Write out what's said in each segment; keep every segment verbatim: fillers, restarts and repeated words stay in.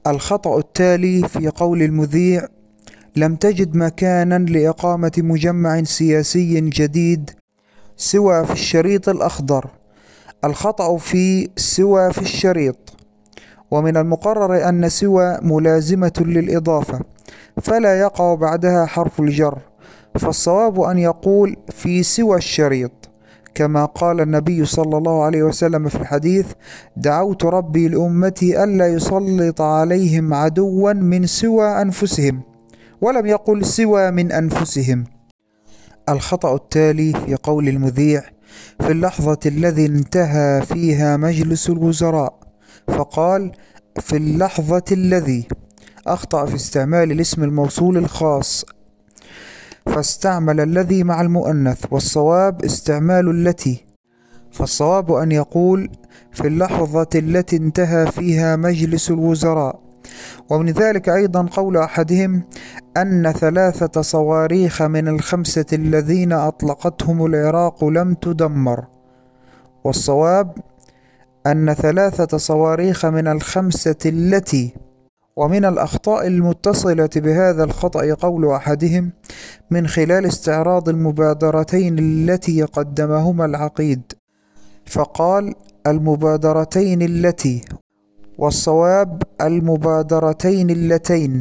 الخطأ التالي في قول المذيع: لم تجد مكانا لإقامة مجمع سياسي جديد سوى في الشريط الأخضر. الخطأ في سوى في الشريط، ومن المقرر أن سوى ملازمة للإضافة فلا يقع بعدها حرف الجر، فالصواب أن يقول في سوى الشريط، كما قال النبي صلى الله عليه وسلم في الحديث: دعوت ربي لأمتي ألا يسلط عليهم عدوا من سوى أنفسهم، ولم يقل سوى من أنفسهم. الخطأ التالي في قول المذيع: في اللحظة الذي انتهى فيها مجلس الوزراء، فقال في اللحظة الذي. أخطأ في استعمال الاسم الموصول الخاص فاستعمل الذي مع المؤنث، والصواب استعمال التي، فالصواب أن يقول في اللحظة التي انتهى فيها مجلس الوزراء. ومن ذلك أيضا قول أحدهم أن ثلاثة صواريخ من الخمسة الذين أطلقتهم العراق لم تدمر، والصواب أن ثلاثة صواريخ من الخمسة التي. ومن الأخطاء المتصلة بهذا الخطأ قول أحدهم من خلال استعراض المبادرتين التي قدمهما العقيد، فقال المبادرتين التي، والصواب المبادرتين اللتين.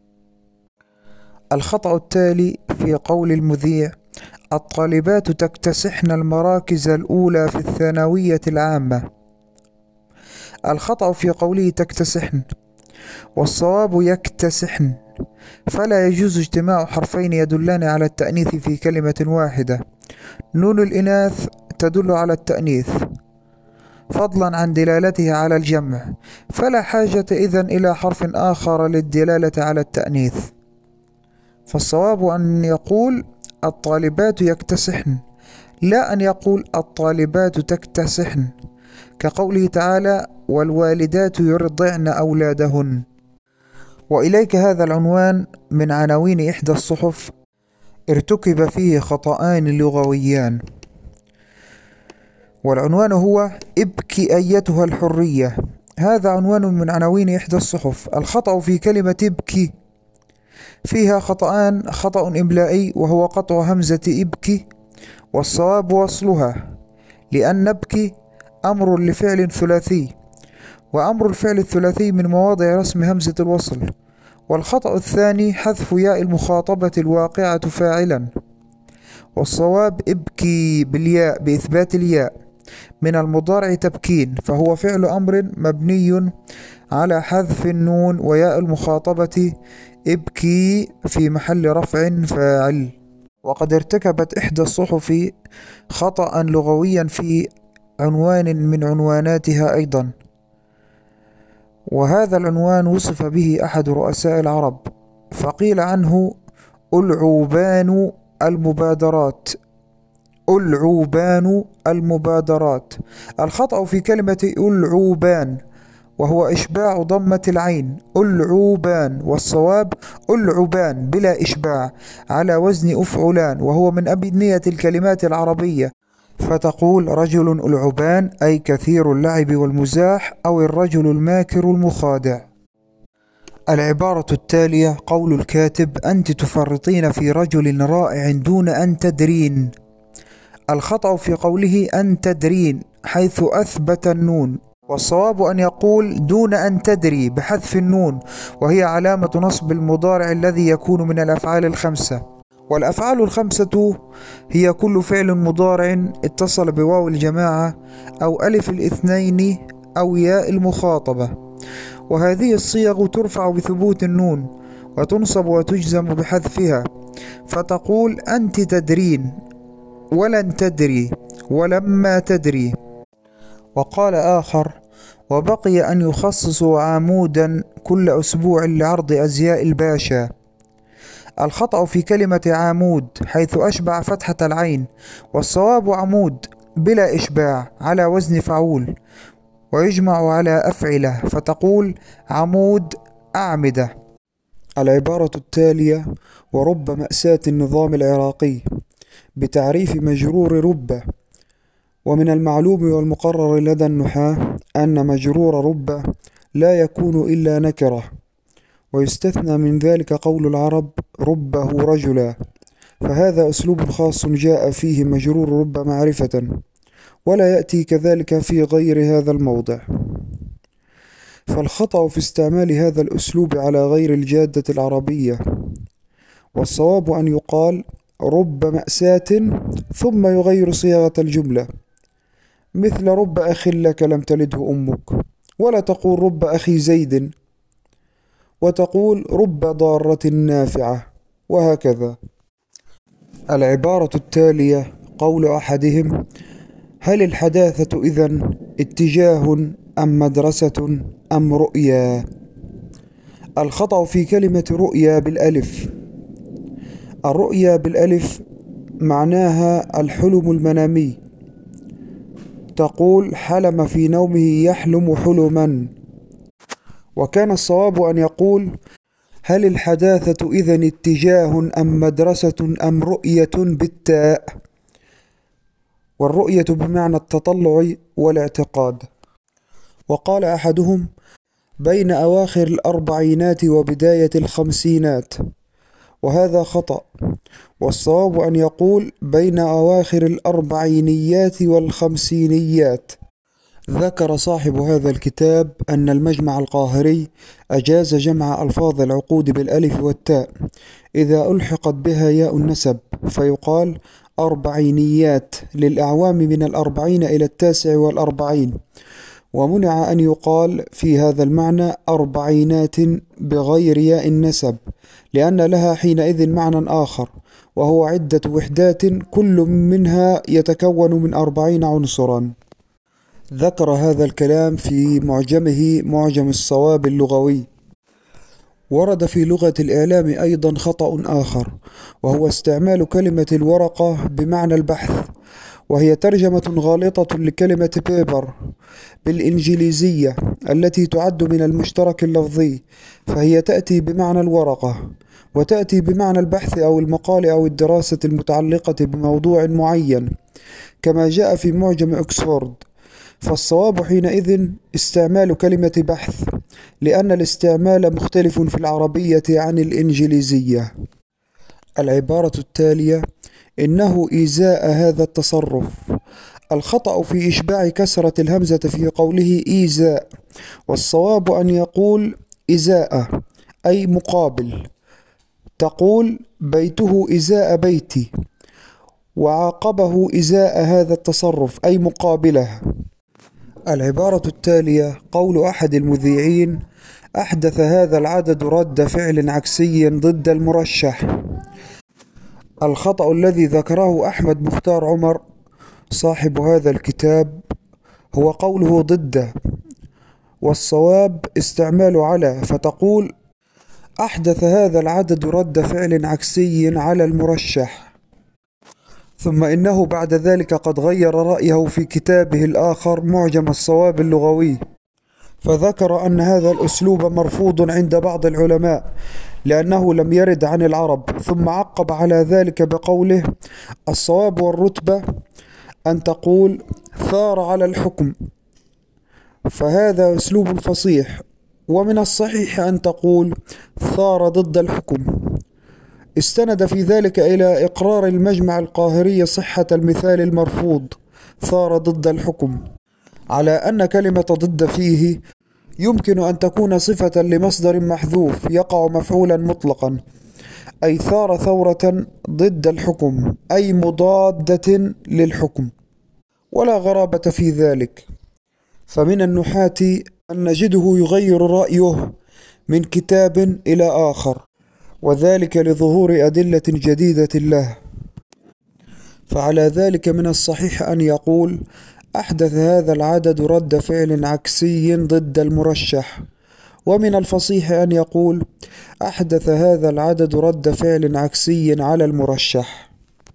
الخطأ التالي في قول المذيع: الطالبات تكتسحن المراكز الأولى في الثانوية العامة. الخطأ في قوله تكتسحن، والصواب يكتسحن، فلا يجوز اجتماع حرفين يدلان على التأنيث في كلمة واحدة. نون الإناث تدل على التأنيث فضلا عن دلالتها على الجمع، فلا حاجة إذن إلى حرف آخر للدلالة على التأنيث، فالصواب أن يقول الطالبات يكتسحن، لا أن يقول الطالبات تكتسحن، كقوله تعالى: والوالدات يرضعن أولادهن. وإليك هذا العنوان من عناوين إحدى الصحف ارتكب فيه خطأان لغويان، والعنوان هو: ابكي أيتها الحرية. هذا عنوان من عناوين إحدى الصحف. الخطأ في كلمة ابكي فيها خطأان: خطأ إملائي وهو قطع همزة ابكي، والصواب وصلها، لأن ابكي أمر لفعل ثلاثي، وأمر الفعل الثلاثي من مواضع رسم همزة الوصل. والخطأ الثاني حذف ياء المخاطبة الواقعة فاعلا، والصواب ابكي بالياء بإثبات الياء، من المضارع تبكين، فهو فعل أمر مبني على حذف النون وياء المخاطبة ابكي في محل رفع فاعل. وقد ارتكبت إحدى الصحف خطأ لغويا في عنوان من عنواناتها أيضا، وهذا العنوان وصف به أحد رؤساء العرب فقيل عنه ألعوبان المبادرات. ألعوبان المبادرات. الخطأ في كلمة ألعوبان وهو إشباع ضمة العين، ألعوبان، والصواب ألعبان بلا إشباع على وزن أفعلان، وهو من أبنية الكلمات العربية، فتقول رجل ألعبان أي كثير اللعب والمزاح، أو الرجل الماكر المخادع. العبارة التالية قول الكاتب: أنت تفرطين في رجل رائع دون أن تدرين. الخطأ في قوله أن تدرين حيث أثبت النون، والصواب أن يقول دون أن تدري بحذف النون، وهي علامة نصب المضارع الذي يكون من الأفعال الخمسة. والأفعال الخمسة هي كل فعل مضارع اتصل بواو الجماعة أو ألف الاثنين أو ياء المخاطبة، وهذه الصيغ ترفع بثبوت النون وتنصب وتجزم بحذفها، فتقول أنت تدرين، ولن تدري، ولما تدري. وقال آخر: وبقي أن يخصصوا عمودا كل أسبوع لعرض أزياء الباشا. الخطأ في كلمة عمود حيث أشبع فتحة العين، والصواب عمود بلا إشباع على وزن فعول، ويجمع على أفعلة، فتقول عمود أعمدة. العبارة التالية: ورب مأساة النظام العراقي، بتعريف مجرور رب. ومن المعلوم والمقرر لدى النحاة أن مجرور رب لا يكون إلا نكرة. ويستثنى من ذلك قول العرب ربه رجلا، فهذا أسلوب خاص جاء فيه مجرور رب معرفة، ولا يأتي كذلك في غير هذا الموضع. فالخطأ في استعمال هذا الأسلوب على غير الجادة العربية، والصواب أن يقال رب مأساة ثم يغير صياغة الجملة، مثل رب أخ لك لم تلده أمك، ولا تقول رب أخي زيد، وتقول رب ضارة نافعة، وهكذا. العبارة التالية قول أحدهم: هل الحداثة إذن اتجاه أم مدرسة أم رؤيا؟ الخطأ في كلمة رؤيا بالألف. الرؤيا بالألف معناها الحلم المنامي، تقول حلم في نومه يحلم حلما. وكان الصواب أن يقول هل الحداثة إذن اتجاه أم مدرسة أم رؤية بالتاء، والرؤية بمعنى التطلع والاعتقاد. وقال أحدهم بين أواخر الأربعينات وبداية الخمسينات، وهذا خطأ، والصواب أن يقول بين أواخر الأربعينيات والخمسينيات. ذكر صاحب هذا الكتاب أن المجمع القاهري أجاز جمع ألفاظ العقود بالألف والتاء إذا ألحقت بها ياء النسب، فيقال أربعينيات للأعوام من الأربعين إلى التاسع والأربعين، ومنع أن يقال في هذا المعنى أربعينات بغير ياء النسب، لأن لها حينئذ معنى آخر، وهو عدة وحدات كل منها يتكون من أربعين عنصرا. ذكر هذا الكلام في معجمه معجم الصواب اللغوي. ورد في لغة الإعلام أيضا خطأ آخر، وهو استعمال كلمة الورقة بمعنى البحث، وهي ترجمة غالطة لكلمة بيبر بالإنجليزية التي تعد من المشترك اللفظي، فهي تأتي بمعنى الورقة، وتأتي بمعنى البحث أو المقال أو الدراسة المتعلقة بموضوع معين، كما جاء في معجم أكسفورد. فالصواب حينئذ استعمال كلمة بحث، لأن الاستعمال مختلف في العربية عن الإنجليزية. العبارة التالية إنه إيذاء هذا التصرف. الخطأ في إشباع كسرة الهمزة في قوله إيذاء، والصواب أن يقول إزاء أي مقابل، تقول بيته إزاء بيتي، وعاقبه إزاء هذا التصرف أي مقابله. العبارة التالية قول أحد المذيعين: أحدث هذا العدد رد فعل عكسي ضد المرشح. الخطأ الذي ذكره أحمد مختار عمر صاحب هذا الكتاب هو قوله ضد، والصواب استعمال على، فتقول أحدث هذا العدد رد فعل عكسي على المرشح. ثم إنه بعد ذلك قد غير رأيه في كتابه الآخر معجم الصواب اللغوي، فذكر أن هذا الأسلوب مرفوض عند بعض العلماء لأنه لم يرد عن العرب، ثم عقب على ذلك بقوله: الصواب والرتبة أن تقول ثار على الحكم، فهذا أسلوب فصيح، ومن الصحيح أن تقول ثار ضد الحكم. استند في ذلك إلى إقرار المجمع القاهري صحة المثال المرفوض ثار ضد الحكم، على أن كلمة ضد فيه يمكن أن تكون صفة لمصدر محذوف يقع مفعولا مطلقا، أي ثار ثورة ضد الحكم أي مضادة للحكم، ولا غرابة في ذلك. فمن النحاة أن نجده يغير رأيه من كتاب إلى آخر، وذلك لظهور أدلة جديدة له. فعلى ذلك من الصحيح أن يقول أحدث هذا العدد رد فعل عكسي ضد المرشح، ومن الفصيح أن يقول أحدث هذا العدد رد فعل عكسي على المرشح.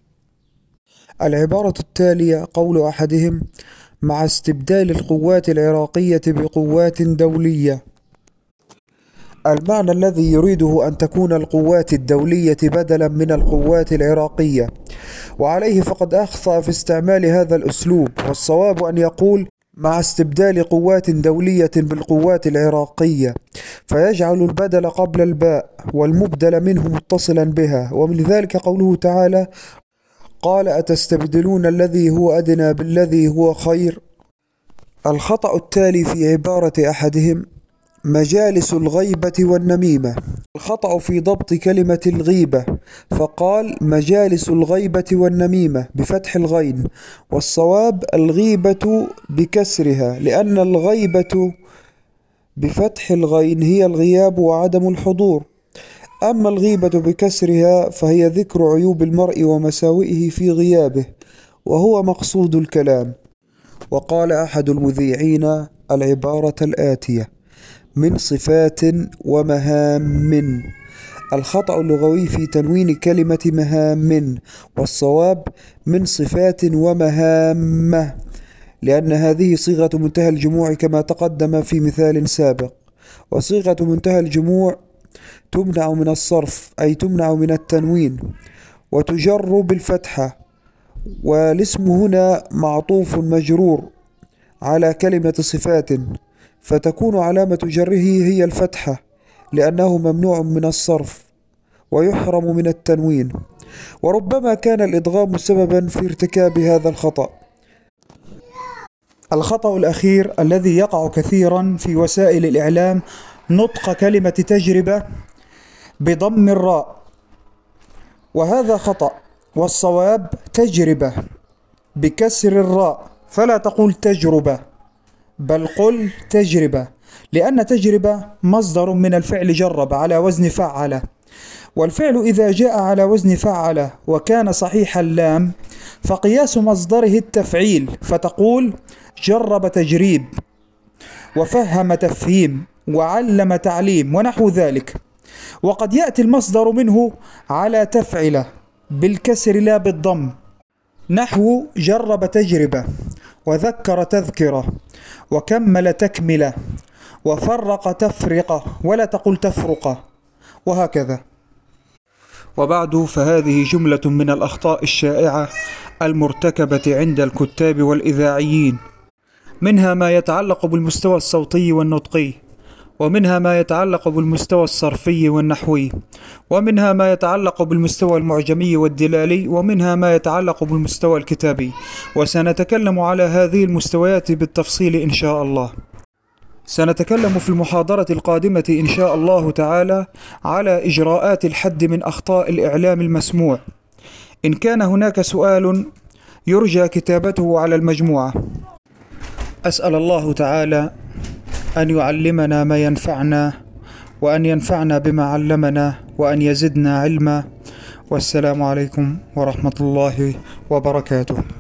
العبارة التالية قول أحدهم: مع استبدال القوات العراقية بقوات دولية. المعنى الذي يريده أن تكون القوات الدولية بدلا من القوات العراقية، وعليه فقد أخطأ في استعمال هذا الأسلوب، والصواب أن يقول مع استبدال قوات دولية بالقوات العراقية، فيجعل البدل قبل الباء والمبدل منه متصلا بها. ومن ذلك قوله تعالى: قال أتستبدلون الذي هو أدنى بالذي هو خير. الخطأ التالي في عبارة أحدهم: مجالس الغيبة والنميمة. الخطأ في ضبط كلمة الغيبة، فقال مجالس الغيبة والنميمة بفتح الغين، والصواب الغيبة بكسرها، لأن الغيبة بفتح الغين هي الغياب وعدم الحضور، أما الغيبة بكسرها فهي ذكر عيوب المرء ومساوئه في غيابه، وهو مقصود الكلام. وقال أحد المذيعين العبارة الآتية: من صفات ومهام. الخطأ اللغوي في تنوين كلمة مهام، والصواب من صفات ومهام، لأن هذه صيغة منتهى الجموع كما تقدم في مثال سابق، وصيغة منتهى الجموع تمنع من الصرف، أي تمنع من التنوين، وتجر بالفتحة، والاسم هنا معطوف مجرور على كلمة صفات، فتكون علامة جره هي الفتحة، لأنه ممنوع من الصرف ويحرم من التنوين. وربما كان الإدغام سببا في ارتكاب هذا الخطأ. الخطأ الأخير الذي يقع كثيرا في وسائل الإعلام نطق كلمة تجربة بضم الراء، وهذا خطأ، والصواب تجربة بكسر الراء، فلا تقول تجربة بل قل تجربة، لأن تجربة مصدر من الفعل جرب على وزن فعل، والفعل إذا جاء على وزن فعل وكان صحيح اللام فقياس مصدره التفعيل، فتقول جرب تجريب، وفهم تفهيم، وعلم تعليم، ونحو ذلك. وقد يأتي المصدر منه على تفعل بالكسر لا بالضم، نحو جرب تجربة، وذكر تذكرة، وكمل تكملة، وفرق تفرقة، ولا تقل تفرقة، وهكذا. وبعد، فهذه جملة من الأخطاء الشائعة المرتكبة عند الكتاب والإذاعيين، منها ما يتعلق بالمستوى الصوتي والنطقي، ومنها ما يتعلق بالمستوى الصرفي والنحوي، ومنها ما يتعلق بالمستوى المعجمي والدلالي، ومنها ما يتعلق بالمستوى الكتابي، وسنتكلم على هذه المستويات بالتفصيل إن شاء الله. سنتكلم في المحاضرة القادمة إن شاء الله تعالى على إجراءات الحد من أخطاء الإعلام المسموع. إن كان هناك سؤال يرجى كتابته على المجموعة. أسأل الله تعالى أن يعلمنا ما ينفعنا، وأن ينفعنا بما علمنا، وأن يزدنا علما. والسلام عليكم ورحمة الله وبركاته.